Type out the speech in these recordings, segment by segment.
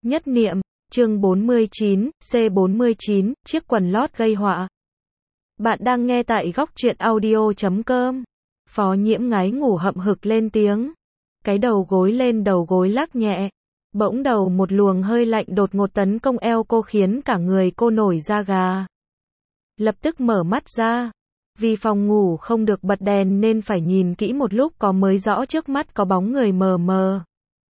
Nhất niệm, chương 49, C49, chiếc quần lót gây họa. Bạn đang nghe tại góc truyện audio.com. Phó Nhiễm ngái ngủ hậm hực lên tiếng. Cái đầu gối lên đầu gối lắc nhẹ. Bỗng đầu một luồng hơi lạnh đột ngột tấn công eo cô khiến cả người cô nổi da gà. Lập tức mở mắt ra. Vì phòng ngủ không được bật đèn nên phải nhìn kỹ một lúc có mới rõ trước mắt có bóng người mờ mờ.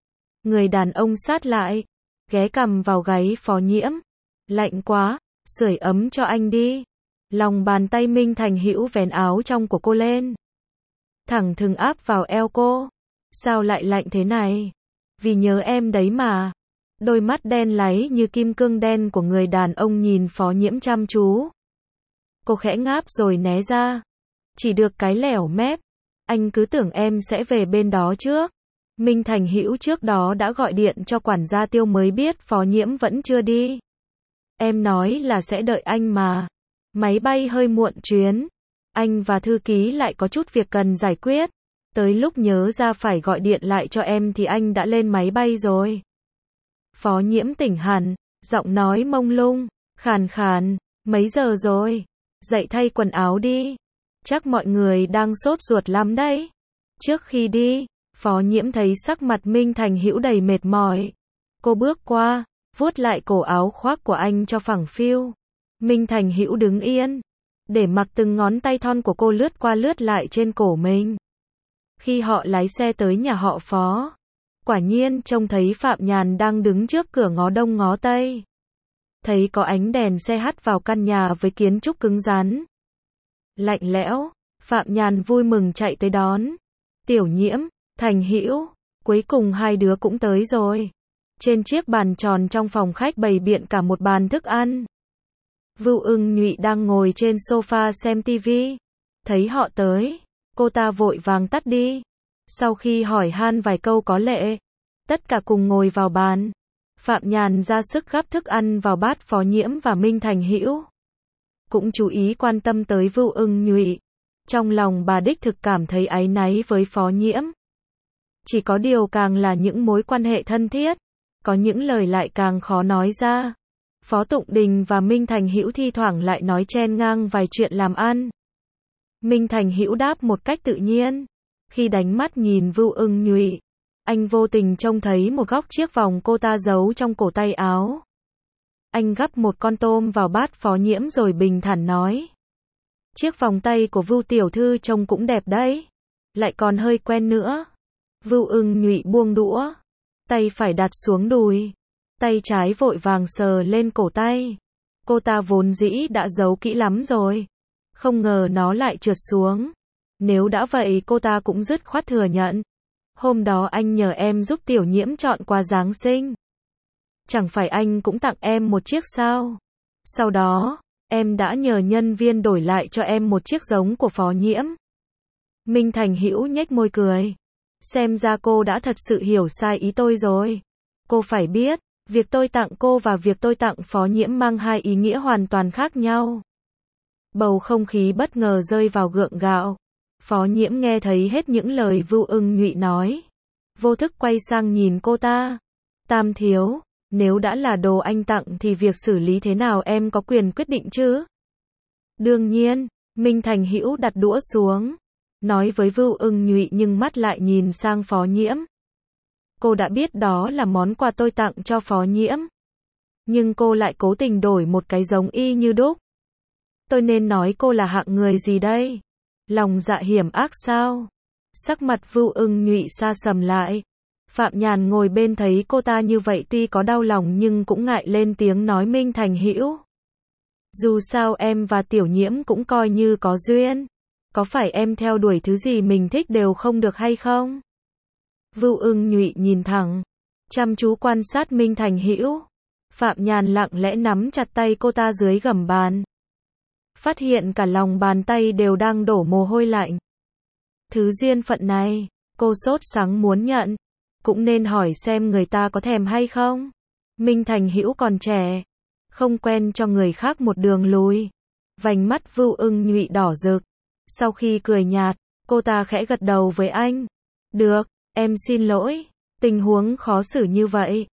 Người đàn ông sát lại, ghé cằm vào gáy Phó Nhiễm. Lạnh quá, sưởi ấm cho anh đi. Lòng bàn tay Minh Thành Hữu vén áo trong của cô lên. Thẳng thừng áp vào eo cô. Sao lại lạnh thế này? Vì nhớ em đấy mà. Đôi mắt đen láy như kim cương đen của người đàn ông nhìn Phó Nhiễm chăm chú. Cô khẽ ngáp rồi né ra. Chỉ được cái lẻo mép. Anh cứ tưởng em sẽ về bên đó trước. Minh Thành Hữu trước đó đã gọi điện cho quản gia Tiêu mới biết Phó Nhiễm vẫn chưa đi. Em nói là sẽ đợi anh mà. Máy bay hơi muộn chuyến. Anh và thư ký lại có chút việc cần giải quyết. Tới lúc nhớ ra phải gọi điện lại cho em thì anh đã lên máy bay rồi. Phó Nhiễm tỉnh hẳn, giọng nói mông lung, khàn khàn, mấy giờ rồi? Dậy thay quần áo đi. Chắc mọi người đang sốt ruột lắm đấy. Trước khi đi, Phó Nhiễm thấy sắc mặt Minh Thành Hữu đầy mệt mỏi. Cô bước qua, vuốt lại cổ áo khoác của anh cho phẳng phiu. Minh Thành Hữu đứng yên, để mặc từng ngón tay thon của cô lướt qua lướt lại trên cổ mình. Khi họ lái xe tới nhà họ Phó, quả nhiên trông thấy Phạm Nhàn đang đứng trước cửa ngó đông ngó tây. Thấy có ánh đèn xe hắt vào căn nhà với kiến trúc cứng rắn, lạnh lẽo, Phạm Nhàn vui mừng chạy tới đón. Tiểu Nhiễm, Thành Hữu, cuối cùng hai đứa cũng tới rồi. Trên chiếc bàn tròn trong phòng khách bày biện cả một bàn thức ăn. Vưu Ưng Nhụy đang ngồi trên sofa xem tivi. Thấy họ tới, cô ta vội vàng tắt đi. Sau khi hỏi han vài câu có lệ, tất cả cùng ngồi vào bàn. Phạm Nhàn ra sức gắp thức ăn vào bát Phó Nhiễm và Minh Thành Hữu. Cũng chú ý quan tâm tới Vưu Ưng Nhụy. Trong lòng bà đích thực cảm thấy áy náy với Phó Nhiễm. Chỉ có điều càng là những mối quan hệ thân thiết, có những lời lại càng khó nói ra. Phó Tụng Đình và Minh Thành Hữu thi thoảng lại nói chen ngang vài chuyện làm ăn. Minh Thành Hữu đáp một cách tự nhiên. Khi đánh mắt nhìn Vưu Ưng Nhụy, anh vô tình trông thấy một góc chiếc vòng cô ta giấu trong cổ tay áo. Anh gắp một con tôm vào bát Phó Nhiễm rồi bình thản nói. Chiếc vòng tay của Vưu tiểu thư trông cũng đẹp đấy. Lại còn hơi quen nữa. Vưu Ưng Nhụy buông đũa. Tay phải đặt xuống đùi. Tay trái vội vàng sờ lên cổ tay. Cô ta vốn dĩ đã giấu kỹ lắm rồi. Không ngờ nó lại trượt xuống. Nếu đã vậy cô ta cũng dứt khoát thừa nhận. Hôm đó anh nhờ em giúp Tiểu Nhiễm chọn quà Giáng sinh. Chẳng phải anh cũng tặng em một chiếc sao? Sau đó, em đã nhờ nhân viên đổi lại cho em một chiếc giống của Phó Nhiễm. Minh Thành Hữu nhếch môi cười. Xem ra cô đã thật sự hiểu sai ý tôi rồi. Cô phải biết, việc tôi tặng cô và việc tôi tặng Phó Nhiễm mang hai ý nghĩa hoàn toàn khác nhau. Bầu không khí bất ngờ rơi vào gượng gạo. Phó Nhiễm nghe thấy hết những lời Vưu Ưng Nhụy nói. Vô thức quay sang nhìn cô ta. Tam thiếu, nếu đã là đồ anh tặng thì việc xử lý thế nào em có quyền quyết định chứ? Đương nhiên, Minh Thành Hữu đặt đũa xuống. Nói với Vưu Ưng Nhụy nhưng mắt lại nhìn sang Phó Nhiễm. Cô đã biết đó là món quà tôi tặng cho Phó Nhiễm. Nhưng cô lại cố tình đổi một cái giống y như đúc. Tôi nên nói cô là hạng người gì đây? Lòng dạ hiểm ác sao? Sắc mặt Vưu Ưng Nhụy sa sầm lại. Phạm Nhàn ngồi bên thấy cô ta như vậy tuy có đau lòng nhưng cũng ngại lên tiếng nói Minh Thành Hữu. Dù sao em và Tiểu Nhiễm cũng coi như có duyên. Có phải em theo đuổi thứ gì mình thích đều không được hay không? Vưu Ưng Nhụy nhìn thẳng, chăm chú quan sát Minh Thành Hữu. Phạm Nhàn lặng lẽ nắm chặt tay cô ta dưới gầm bàn. Phát hiện cả lòng bàn tay đều đang đổ mồ hôi lạnh. Thứ duyên phận này, cô sốt sắng muốn nhận. Cũng nên hỏi xem người ta có thèm hay không. Minh Thành Hữu còn trẻ, không quen cho người khác một đường lùi. Vành mắt Vưu Ưng Nhụy đỏ rực. Sau khi cười nhạt, cô ta khẽ gật đầu với anh. Được, em xin lỗi. Tình huống khó xử như vậy.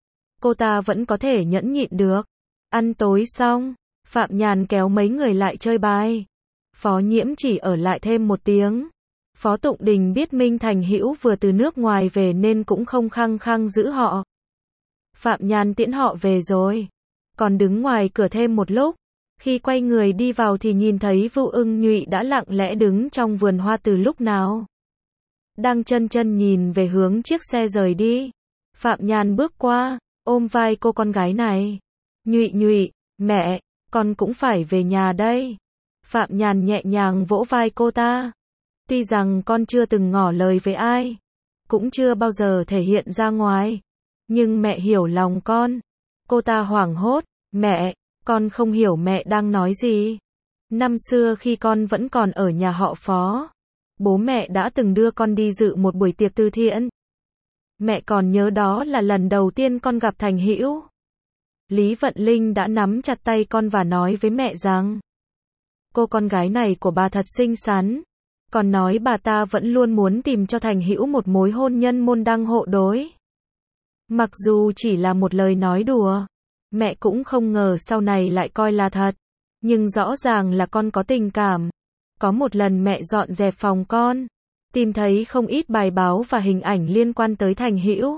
cô ta vẫn có thể nhẫn nhịn được. Ăn tối xong, Phạm Nhàn kéo mấy người lại chơi bài. Phó Nhiễm chỉ ở lại thêm 1 tiếng. Phó Tụng Đình biết Minh Thành Hữu vừa từ nước ngoài về nên cũng không khăng khăng giữ họ. Phạm Nhàn tiễn họ về rồi, còn đứng ngoài cửa thêm một lúc. Khi quay người đi vào thì nhìn thấy Vưu Ưng Nhụy đã lặng lẽ đứng trong vườn hoa từ lúc nào. Đang chân chân nhìn về hướng chiếc xe rời đi. Phạm Nhàn bước qua, ôm vai cô con gái này. Nhụy Nhụy, mẹ, con cũng phải về nhà đây. Phạm Nhàn nhẹ nhàng vỗ vai cô ta. Tuy rằng con chưa từng ngỏ lời với ai, cũng chưa bao giờ thể hiện ra ngoài, nhưng mẹ hiểu lòng con. Cô ta hoảng hốt, mẹ, con không hiểu mẹ đang nói gì. Năm xưa khi con vẫn còn ở nhà họ Phó, bố mẹ đã từng đưa con đi dự một buổi tiệc từ thiện. Mẹ còn nhớ đó là lần đầu tiên con gặp Thành Hữu. Lý Vận Linh đã nắm chặt tay con và nói với mẹ rằng, cô con gái này của bà thật xinh xắn. Còn nói bà ta vẫn luôn muốn tìm cho Thành Hữu một mối hôn nhân môn đăng hộ đối. Mặc dù chỉ là một lời nói đùa, mẹ cũng không ngờ sau này lại coi là thật. Nhưng rõ ràng là con có tình cảm. Có một lần mẹ dọn dẹp phòng con, tìm thấy không ít bài báo và hình ảnh liên quan tới Thành Hữu.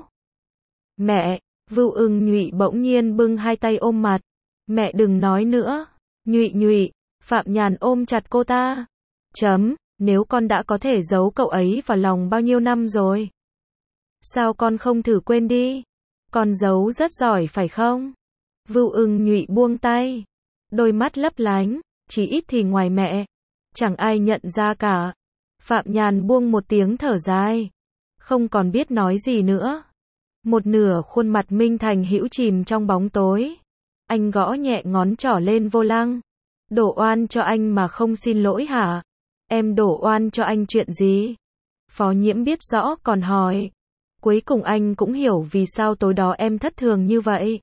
Mẹ, Vưu Ưng Nhụy bỗng nhiên bưng hai tay ôm mặt. Mẹ đừng nói nữa. Nhụy Nhụy, Phạm Nhàn ôm chặt cô ta. Nếu con đã có thể giấu cậu ấy vào lòng bao nhiêu năm rồi, sao con không thử quên đi? Con giấu rất giỏi phải không? Vưu Ưng Nhụy buông tay, đôi mắt lấp lánh, chỉ ít thì ngoài mẹ, chẳng ai nhận ra cả. Phạm Nhàn buông một tiếng thở dài, không còn biết nói gì nữa. Một nửa khuôn mặt Minh Thành Hữu chìm trong bóng tối. Anh gõ nhẹ ngón trỏ lên vô lăng. Đổ oan cho anh mà không xin lỗi hả? Em đổ oan cho anh chuyện gì? Phó Nhiễm biết rõ còn hỏi. Cuối cùng anh cũng hiểu vì sao tối đó em thất thường như vậy.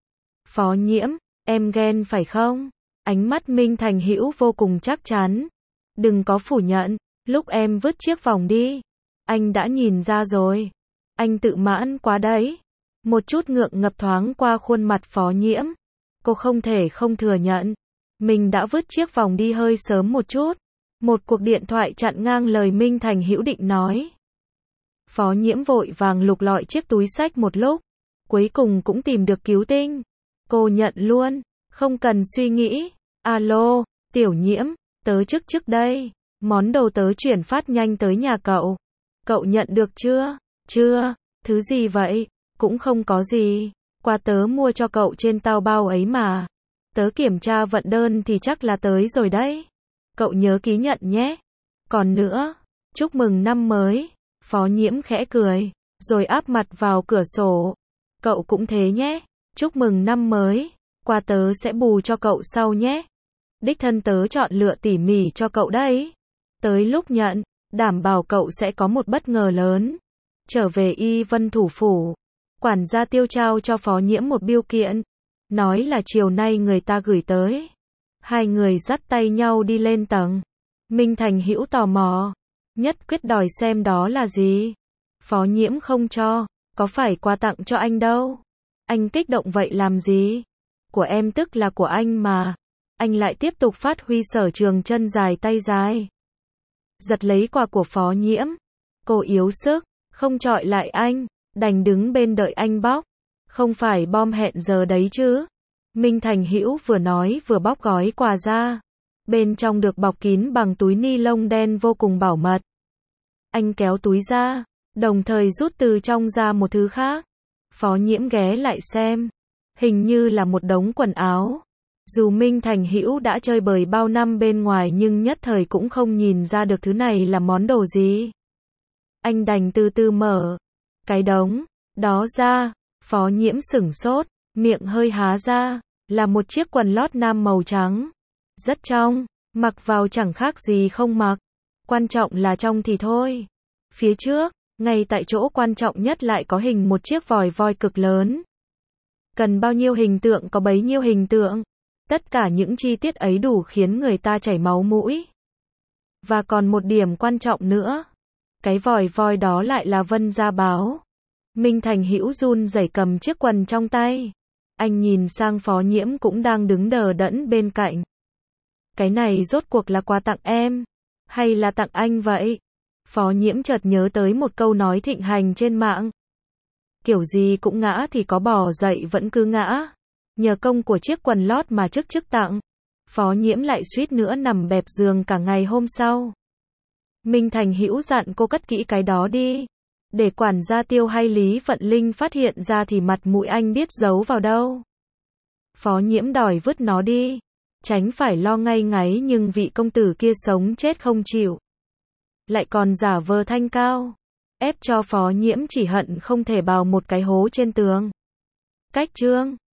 Phó Nhiễm, em ghen phải không? Ánh mắt Minh Thành Hữu vô cùng chắc chắn. Đừng có phủ nhận, lúc em vứt chiếc vòng đi, anh đã nhìn ra rồi. Anh tự mãn quá đấy. Một chút ngượng ngập thoáng qua khuôn mặt Phó Nhiễm. Cô không thể không thừa nhận, mình đã vứt chiếc vòng đi hơi sớm một chút. Một cuộc điện thoại chặn ngang lời Minh Thành Hữu định nói. Phó Nhiễm vội vàng lục lọi chiếc túi xách một lúc, cuối cùng cũng tìm được cứu tinh. Cô nhận luôn, không cần suy nghĩ. Alo, Tiểu Nhiễm, tớ trước đây, món đồ tớ chuyển phát nhanh tới nhà cậu. Cậu nhận được chưa? Chưa, thứ gì vậy? Cũng không có gì, quà tớ mua cho cậu trên Taobao ấy mà. Tớ kiểm tra vận đơn thì chắc là tới rồi đấy. Cậu nhớ ký nhận nhé. Còn nữa, chúc mừng năm mới. Phó Nhiễm khẽ cười, rồi áp mặt vào cửa sổ. Cậu cũng thế nhé. Chúc mừng năm mới. Quà tớ sẽ bù cho cậu sau nhé. Đích thân tớ chọn lựa tỉ mỉ cho cậu đấy. Tới lúc nhận, đảm bảo cậu sẽ có một bất ngờ lớn. Trở về Y Vân thủ phủ, quản gia Tiêu trao cho Phó Nhiễm một bưu kiện, nói là chiều nay người ta gửi tới. Hai người dắt tay nhau đi lên tầng. Minh Thành Hữu tò mò, nhất quyết đòi xem đó là gì. Phó Nhiễm không cho, có phải quà tặng cho anh đâu. Anh kích động vậy làm gì? Của em tức là của anh mà. Anh lại tiếp tục phát huy sở trường chân dài tay dài. Giật lấy quà của Phó Nhiễm. Cô yếu sức, không chọi lại anh, đành đứng bên đợi anh bóc. Không phải bom hẹn giờ đấy chứ. Minh Thành Hữu vừa nói vừa bóc gói quà ra. Bên trong được bọc kín bằng túi ni lông đen vô cùng bảo mật. Anh kéo túi ra, đồng thời rút từ trong ra một thứ khác. Phó Nhiễm ghé lại xem. Hình như là một đống quần áo. Dù Minh Thành Hữu đã chơi bời bao năm bên ngoài nhưng nhất thời cũng không nhìn ra được thứ này là món đồ gì. Anh đành từ từ mở cái đống đó ra. Phó Nhiễm sửng sốt, miệng hơi há ra, là một chiếc quần lót nam màu trắng. Rất trong, mặc vào chẳng khác gì không mặc. Quan trọng là trong thì thôi. Phía trước, ngay tại chỗ quan trọng nhất lại có hình một chiếc vòi voi cực lớn. Cần bao nhiêu hình tượng có bấy nhiêu hình tượng. Tất cả những chi tiết ấy đủ khiến người ta chảy máu mũi. Và còn một điểm quan trọng nữa. Cái vòi voi đó lại là Vân Gia Báo. Minh Thành hữu run rẩy cầm chiếc quần trong tay. Anh nhìn sang Phó Nhiễm cũng đang đứng đờ đẫn bên cạnh. Cái này rốt cuộc là quà tặng em, hay là tặng anh vậy? Phó Nhiễm chợt nhớ tới một câu nói thịnh hành trên mạng. Kiểu gì cũng ngã thì có bò dậy vẫn cứ ngã. Nhờ công của chiếc quần lót mà chức tặng. Phó Nhiễm lại suýt nữa nằm bẹp giường cả ngày hôm sau. Minh Thành hữu dặn cô cất kỹ cái đó đi. Để quản gia Tiêu hay Lý Vận Linh phát hiện ra thì mặt mũi anh biết giấu vào đâu. Phó Nhiễm đòi vứt nó đi. Tránh phải lo ngay ngáy nhưng vị công tử kia sống chết không chịu. Lại còn giả vờ thanh cao. Ép cho Phó Nhiễm chỉ hận không thể bào một cái hố trên tường. Cách chương